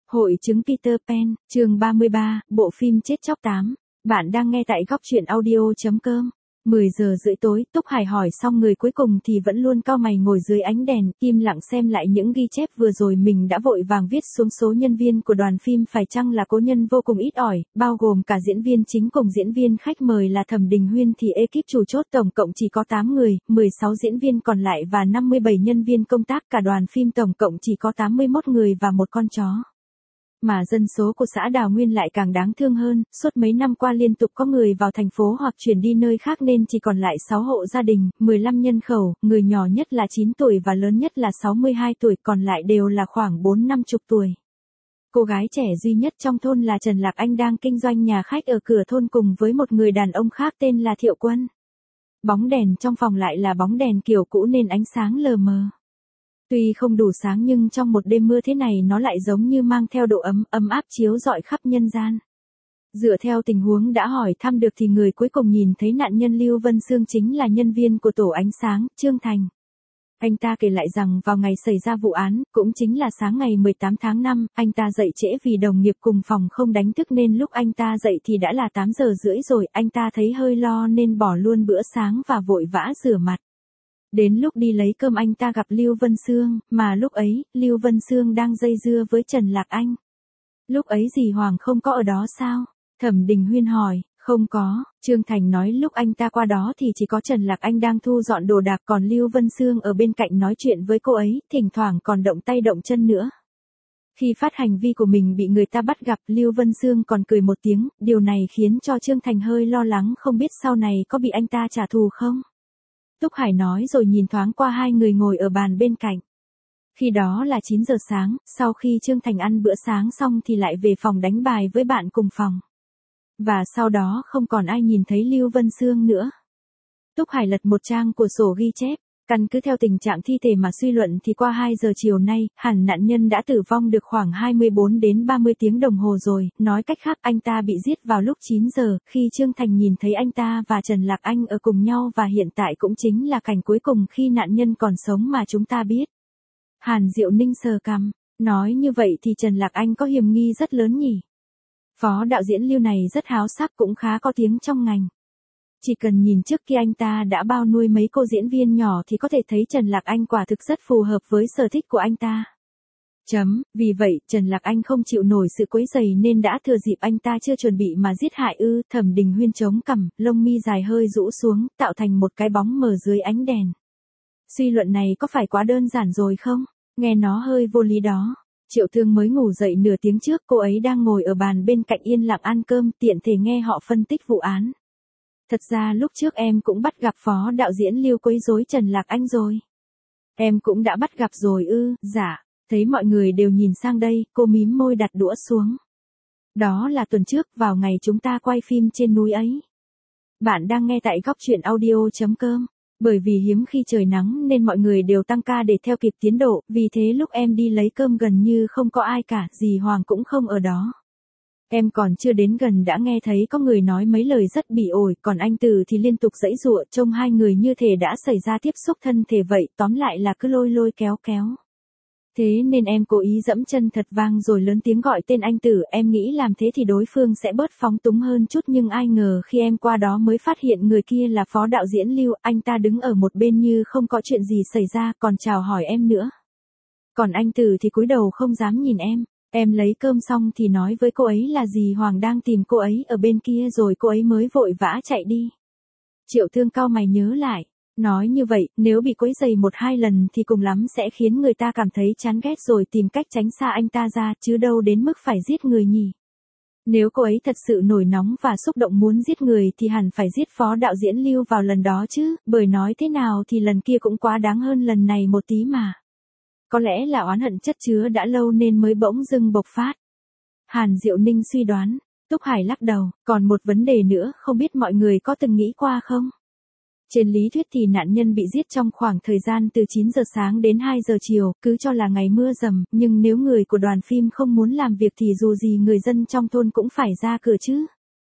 Hội chứng Peter Pan, chương 33, bộ phim chết chóc 8. Bạn đang nghe tại góc truyện audio.com. 10 giờ rưỡi tối, Túc Hải hỏi xong người cuối cùng thì vẫn luôn cau mày ngồi dưới ánh đèn, im lặng xem lại những ghi chép vừa rồi mình đã vội vàng viết xuống. Số nhân viên của đoàn phim phải chăng là cố nhân vô cùng ít ỏi, bao gồm cả diễn viên chính cùng diễn viên khách mời là Thẩm Đình Huyên thì ekip chủ chốt tổng cộng chỉ có 8 người, 16 diễn viên còn lại và 57 nhân viên công tác, cả đoàn phim tổng cộng chỉ có 81 người và một con chó. Mà dân số của xã Đào Nguyên lại càng đáng thương hơn, suốt mấy năm qua liên tục có người vào thành phố hoặc chuyển đi nơi khác nên chỉ còn lại 6 hộ gia đình, 15 nhân khẩu, người nhỏ nhất là 9 tuổi và lớn nhất là 62 tuổi, còn lại đều là khoảng 4-50 tuổi. Cô gái trẻ duy nhất trong thôn là Trần Lạc Anh đang kinh doanh nhà khách ở cửa thôn cùng với một người đàn ông khác tên là Thiệu Quân. Bóng đèn trong phòng lại là bóng đèn kiểu cũ nên ánh sáng lờ mờ. Tuy không đủ sáng nhưng trong một đêm mưa thế này nó lại giống như mang theo độ ấm áp chiếu rọi khắp nhân gian. Dựa theo tình huống đã hỏi thăm được thì người cuối cùng nhìn thấy nạn nhân Lưu Vân Sương chính là nhân viên của tổ ánh sáng, Trương Thành. Anh ta kể lại rằng vào ngày xảy ra vụ án, cũng chính là sáng ngày 18 tháng 5, anh ta dậy trễ vì đồng nghiệp cùng phòng không đánh thức nên lúc anh ta dậy thì đã là 8 giờ rưỡi rồi, anh ta thấy hơi lo nên bỏ luôn bữa sáng và vội vã rửa mặt. Đến lúc đi lấy cơm anh ta gặp Lưu Vân Sương, mà lúc ấy, Lưu Vân Sương đang dây dưa với Trần Lạc Anh. Lúc ấy dì Hoàng không có ở đó sao? Thẩm Đình Huyên hỏi. Không có, Trương Thành nói lúc anh ta qua đó thì chỉ có Trần Lạc Anh đang thu dọn đồ đạc, còn Lưu Vân Sương ở bên cạnh nói chuyện với cô ấy, thỉnh thoảng còn động tay động chân nữa. Khi phát hành vi của mình bị người ta bắt gặp, Lưu Vân Sương còn cười một tiếng, điều này khiến cho Trương Thành hơi lo lắng không biết sau này có bị anh ta trả thù không. Túc Hải nói rồi nhìn thoáng qua hai người ngồi ở bàn bên cạnh. Khi đó là 9 giờ sáng, sau khi Trương Thành ăn bữa sáng xong thì lại về phòng đánh bài với bạn cùng phòng. Và sau đó không còn ai nhìn thấy Lưu Vân Sương nữa. Túc Hải lật một trang của sổ ghi chép, căn cứ theo tình trạng thi thể mà suy luận thì qua 2 giờ chiều nay, hẳn nạn nhân đã tử vong được khoảng 24 đến 30 tiếng đồng hồ rồi, nói cách khác anh ta bị giết vào lúc 9 giờ, khi Trương Thành nhìn thấy anh ta và Trần Lạc Anh ở cùng nhau và hiện tại cũng chính là cảnh cuối cùng khi nạn nhân còn sống mà chúng ta biết. Hàn Diệu Ninh sờ cằm, nói như vậy thì Trần Lạc Anh có hiểm nghi rất lớn nhỉ. Phó đạo diễn Lưu này rất háo sắc cũng khá có tiếng trong ngành. Chỉ cần nhìn trước kia anh ta đã bao nuôi mấy cô diễn viên nhỏ thì có thể thấy Trần Lạc Anh quả thực rất phù hợp với sở thích của anh ta. Vì vậy, Trần Lạc Anh không chịu nổi sự quấy rầy nên đã thừa dịp anh ta chưa chuẩn bị mà giết hại ư. Thẩm Đình Huyên chống cằm, lông mi dài hơi rũ xuống, tạo thành một cái bóng mờ dưới ánh đèn. Suy luận này có phải quá đơn giản rồi không? Nghe nó hơi vô lý đó. Triệu Thương mới ngủ dậy nửa tiếng trước, cô ấy đang ngồi ở bàn bên cạnh yên lặng ăn cơm, tiện thể nghe họ phân tích vụ án. Thật ra lúc trước em cũng bắt gặp phó đạo diễn Lưu quấy rối Trần Lạc Anh rồi. Em cũng đã bắt gặp rồi ư? Dạ. Thấy mọi người đều nhìn sang đây, cô mím môi đặt đũa xuống. Đó là tuần trước, vào ngày chúng ta quay phim trên núi ấy. Bạn đang nghe tại góc truyện audio.com. Bởi vì hiếm khi trời nắng nên mọi người đều tăng ca để theo kịp tiến độ, vì thế lúc em đi lấy cơm gần như không có ai cả, dì Hoàng cũng không ở đó. Em còn chưa đến gần đã nghe thấy có người nói mấy lời rất bỉ ổi, còn anh Từ thì liên tục giãy giụa, trông hai người như thể đã xảy ra tiếp xúc thân thể vậy, tóm lại là cứ lôi lôi kéo kéo. Thế nên em cố ý dẫm chân thật vang rồi lớn tiếng gọi tên anh Tử, em nghĩ làm thế thì đối phương sẽ bớt phóng túng hơn chút, nhưng ai ngờ khi em qua đó mới phát hiện người kia là phó đạo diễn Lưu, anh ta đứng ở một bên như không có chuyện gì xảy ra, còn chào hỏi em nữa. Còn anh Tử thì cúi đầu không dám nhìn em lấy cơm xong thì nói với cô ấy là dì Hoàng đang tìm cô ấy ở bên kia rồi cô ấy mới vội vã chạy đi. Triệu Thương cau mày nhớ lại. Nói như vậy, nếu bị quấy rầy 1-2 lần thì cùng lắm sẽ khiến người ta cảm thấy chán ghét rồi tìm cách tránh xa anh ta ra, chứ đâu đến mức phải giết người nhỉ. Nếu cô ấy thật sự nổi nóng và xúc động muốn giết người thì hẳn phải giết phó đạo diễn Lưu vào lần đó chứ, bởi nói thế nào thì lần kia cũng quá đáng hơn lần này một tí mà. Có lẽ là oán hận chất chứa đã lâu nên mới bỗng dưng bộc phát. Hàn Diệu Ninh suy đoán. Túc Hải lắc đầu, còn một vấn đề nữa không biết mọi người có từng nghĩ qua không? Trên lý thuyết thì nạn nhân bị giết trong khoảng thời gian từ 9 giờ sáng đến 2 giờ chiều, cứ cho là ngày mưa dầm, nhưng nếu người của đoàn phim không muốn làm việc thì dù gì người dân trong thôn cũng phải ra cửa chứ.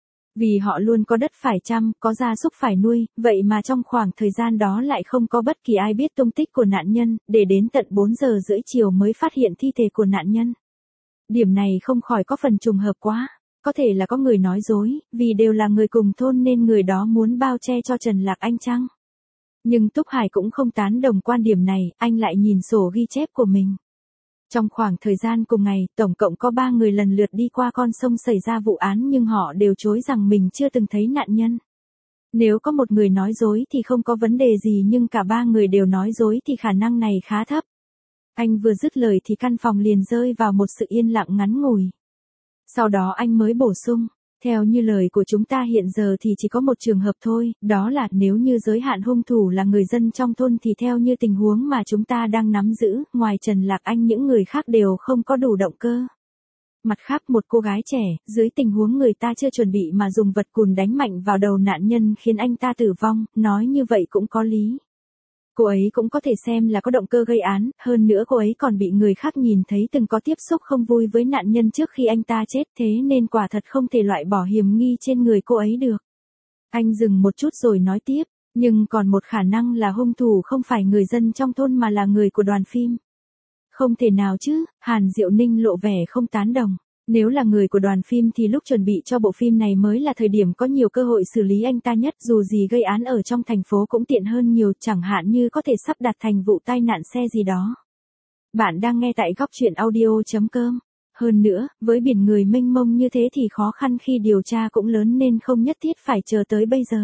Vì họ luôn có đất phải chăm, có gia súc phải nuôi, vậy mà trong khoảng thời gian đó lại không có bất kỳ ai biết tung tích của nạn nhân, để đến tận 4 giờ rưỡi chiều mới phát hiện thi thể của nạn nhân. Điểm này không khỏi có phần trùng hợp quá. Có thể là có người nói dối, vì đều là người cùng thôn nên người đó muốn bao che cho Trần Lạc Anh chăng? Nhưng Túc Hải cũng không tán đồng quan điểm này, anh lại nhìn sổ ghi chép của mình. Trong khoảng thời gian cùng ngày, tổng cộng có 3 người lần lượt đi qua con sông xảy ra vụ án nhưng họ đều chối rằng mình chưa từng thấy nạn nhân. Nếu có một người nói dối thì không có vấn đề gì nhưng cả 3 người đều nói dối thì khả năng này khá thấp. Anh vừa dứt lời thì căn phòng liền rơi vào một sự yên lặng ngắn ngủi. Sau đó anh mới bổ sung, theo như lời của chúng ta hiện giờ thì chỉ có một trường hợp thôi, đó là nếu như giới hạn hung thủ là người dân trong thôn thì theo như tình huống mà chúng ta đang nắm giữ, ngoài Trần Lạc Anh những người khác đều không có đủ động cơ. Mặt khác một cô gái trẻ, dưới tình huống người ta chưa chuẩn bị mà dùng vật cùn đánh mạnh vào đầu nạn nhân khiến anh ta tử vong, nói như vậy cũng có lý. Cô ấy cũng có thể xem là có động cơ gây án, hơn nữa cô ấy còn bị người khác nhìn thấy từng có tiếp xúc không vui với nạn nhân trước khi anh ta chết thế nên quả thật không thể loại bỏ hiểm nghi trên người cô ấy được. Anh dừng một chút rồi nói tiếp, nhưng còn một khả năng là hung thủ không phải người dân trong thôn mà là người của đoàn phim. Không thể nào chứ, Hàn Diệu Ninh lộ vẻ không tán đồng. Nếu là người của đoàn phim thì lúc chuẩn bị cho bộ phim này mới là thời điểm có nhiều cơ hội xử lý anh ta nhất, dù gì gây án ở trong thành phố cũng tiện hơn nhiều, chẳng hạn như có thể sắp đặt thành vụ tai nạn xe gì đó. Bạn đang nghe tại góc truyện audio.com. Hơn nữa, với biển người mênh mông như thế thì khó khăn khi điều tra cũng lớn nên không nhất thiết phải chờ tới bây giờ.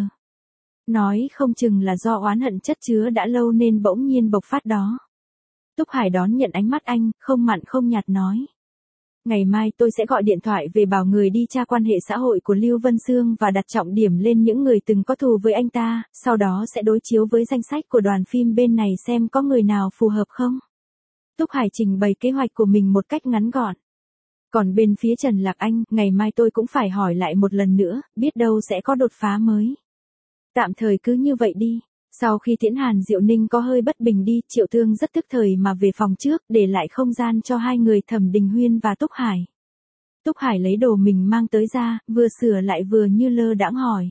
Nói không chừng là do oán hận chất chứa đã lâu nên bỗng nhiên bộc phát đó. Túc Hải đón nhận ánh mắt anh, không mặn không nhạt nói. Ngày mai tôi sẽ gọi điện thoại về bảo người đi tra quan hệ xã hội của Lưu Vân Sương và đặt trọng điểm lên những người từng có thù với anh ta, sau đó sẽ đối chiếu với danh sách của đoàn phim bên này xem có người nào phù hợp không. Túc Hải trình bày kế hoạch của mình một cách ngắn gọn. Còn bên phía Trần Lạc Anh, ngày mai tôi cũng phải hỏi lại một lần nữa, biết đâu sẽ có đột phá mới. Tạm thời cứ như vậy đi. Sau khi tiễn Hàn Diệu Ninh có hơi bất bình đi, Triệu Thương rất tức thời mà về phòng trước, để lại không gian cho hai người Thẩm Đình Huyên và Túc Hải. Túc Hải lấy đồ mình mang tới ra, vừa sửa lại vừa như lơ đãng hỏi.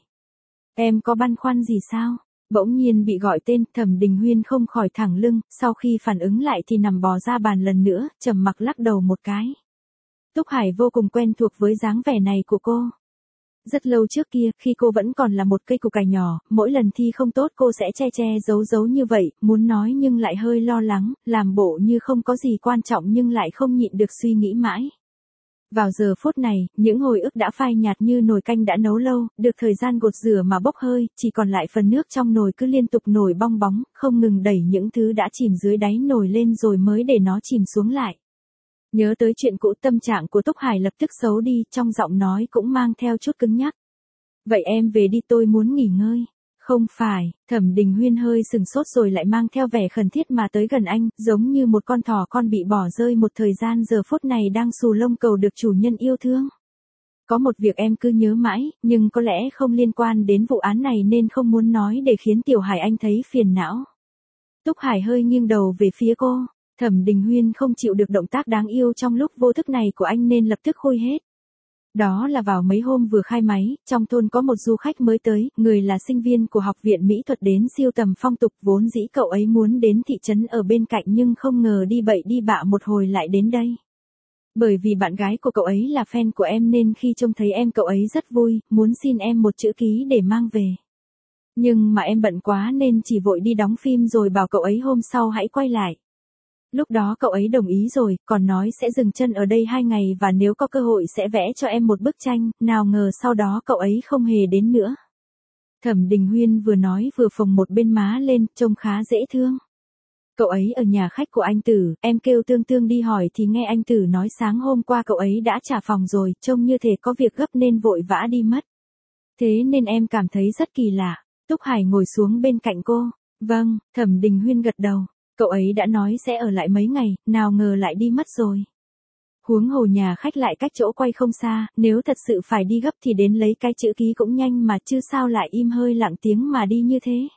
Em có băn khoăn gì sao? Bỗng nhiên bị gọi tên, Thẩm Đình Huyên không khỏi thẳng lưng, sau khi phản ứng lại thì nằm bò ra bàn lần nữa, trầm mặc lắc đầu một cái. Túc Hải vô cùng quen thuộc với dáng vẻ này của cô. Rất lâu trước kia, khi cô vẫn còn là một cây củ cải nhỏ, mỗi lần thi không tốt cô sẽ che giấu như vậy, muốn nói nhưng lại hơi lo lắng, làm bộ như không có gì quan trọng nhưng lại không nhịn được suy nghĩ mãi. Vào giờ phút này, những hồi ức đã phai nhạt như nồi canh đã nấu lâu, được thời gian gột rửa mà bốc hơi, chỉ còn lại phần nước trong nồi cứ liên tục nổi bong bóng, không ngừng đẩy những thứ đã chìm dưới đáy nồi lên rồi mới để nó chìm xuống lại. Nhớ tới chuyện cũ, tâm trạng của Túc Hải lập tức xấu đi, trong giọng nói cũng mang theo chút cứng nhắc. Vậy em về đi, tôi muốn nghỉ ngơi. Không phải, Thẩm Đình Huyên hơi sừng sốt rồi lại mang theo vẻ khẩn thiết mà tới gần anh, giống như một con thỏ con bị bỏ rơi một thời gian giờ phút này đang xù lông cầu được chủ nhân yêu thương. Có một việc em cứ nhớ mãi, nhưng có lẽ không liên quan đến vụ án này nên không muốn nói để khiến Tiểu Hải anh thấy phiền não. Túc Hải hơi nghiêng đầu về phía cô. Thẩm Đình Huyên không chịu được động tác đáng yêu trong lúc vô thức này của anh nên lập tức khui hết. Đó là vào mấy hôm vừa khai máy, trong thôn có một du khách mới tới, người là sinh viên của học viện mỹ thuật đến siêu tầm phong tục, vốn dĩ cậu ấy muốn đến thị trấn ở bên cạnh nhưng không ngờ đi bậy đi bạ một hồi lại đến đây. Bởi vì bạn gái của cậu ấy là fan của em nên khi trông thấy em cậu ấy rất vui, muốn xin em một chữ ký để mang về. Nhưng mà em bận quá nên chỉ vội đi đóng phim rồi bảo cậu ấy hôm sau hãy quay lại. Lúc đó cậu ấy đồng ý rồi, còn nói sẽ dừng chân ở đây 2 ngày và nếu có cơ hội sẽ vẽ cho em một bức tranh, nào ngờ sau đó cậu ấy không hề đến nữa. Thẩm Đình Huyên vừa nói vừa phồng một bên má lên, trông khá dễ thương. Cậu ấy ở nhà khách của anh Tử, em kêu Tương Tương đi hỏi thì nghe anh Tử nói sáng hôm qua cậu ấy đã trả phòng rồi, trông như thể có việc gấp nên vội vã đi mất. Thế nên em cảm thấy rất kỳ lạ. Túc Hải ngồi xuống bên cạnh cô. Vâng, Thẩm Đình Huyên gật đầu. Cậu ấy đã nói sẽ ở lại mấy ngày, nào ngờ lại đi mất rồi. Huống hồ nhà khách lại cách chỗ quay không xa, nếu thật sự phải đi gấp thì đến lấy cái chữ ký cũng nhanh mà chứ sao lại im hơi lặng tiếng mà đi như thế.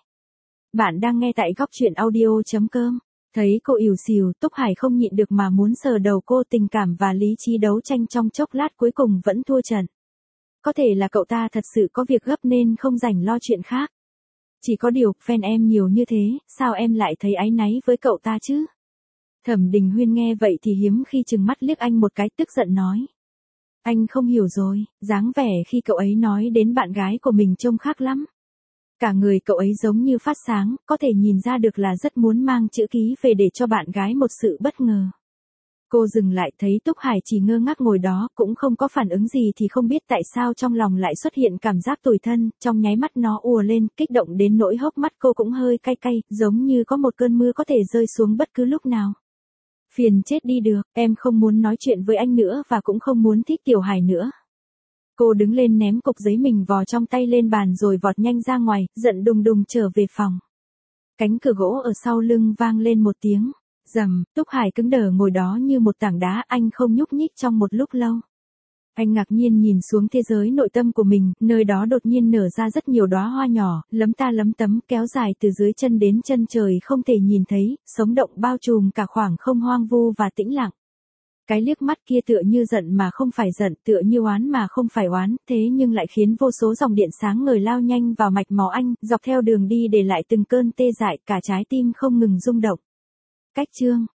Bạn đang nghe tại góc truyện audio.com. Thấy cô ỉu xìu, Túc Hải không nhịn được mà muốn sờ đầu cô, tình cảm và lý trí đấu tranh trong chốc lát cuối cùng vẫn thua trận. Có thể là cậu ta thật sự có việc gấp nên không rảnh lo chuyện khác. Chỉ có điều, fan em nhiều như thế, sao em lại thấy áy náy với cậu ta chứ? Thẩm Đình Huyên nghe vậy thì hiếm khi trừng mắt liếc anh một cái, tức giận nói. Anh không hiểu rồi, dáng vẻ khi cậu ấy nói đến bạn gái của mình trông khác lắm. Cả người cậu ấy giống như phát sáng, có thể nhìn ra được là rất muốn mang chữ ký về để cho bạn gái một sự bất ngờ. Cô dừng lại thấy Túc Hải chỉ ngơ ngác ngồi đó, cũng không có phản ứng gì thì không biết tại sao trong lòng lại xuất hiện cảm giác tủi thân, trong nháy mắt nó ùa lên, kích động đến nỗi hốc mắt cô cũng hơi cay cay, giống như có một cơn mưa có thể rơi xuống bất cứ lúc nào. Phiền chết đi được, em không muốn nói chuyện với anh nữa và cũng không muốn thích Tiểu Hải nữa. Cô đứng lên ném cục giấy mình vò trong tay lên bàn rồi vọt nhanh ra ngoài, giận đùng đùng trở về phòng. Cánh cửa gỗ ở sau lưng vang lên một tiếng. Rầm, Túc Hải cứng đờ ngồi đó như một tảng đá, anh không nhúc nhích trong một lúc lâu. Anh ngạc nhiên nhìn xuống thế giới nội tâm của mình, nơi đó đột nhiên nở ra rất nhiều đóa hoa nhỏ, lấm ta lấm tấm, kéo dài từ dưới chân đến chân trời không thể nhìn thấy, sống động bao trùm cả khoảng không hoang vu và tĩnh lặng. Cái liếc mắt kia tựa như giận mà không phải giận, tựa như oán mà không phải oán, thế nhưng lại khiến vô số dòng điện sáng ngời lao nhanh vào mạch máu anh, dọc theo đường đi để lại từng cơn tê dại, cả trái tim không ngừng rung động. Cách chương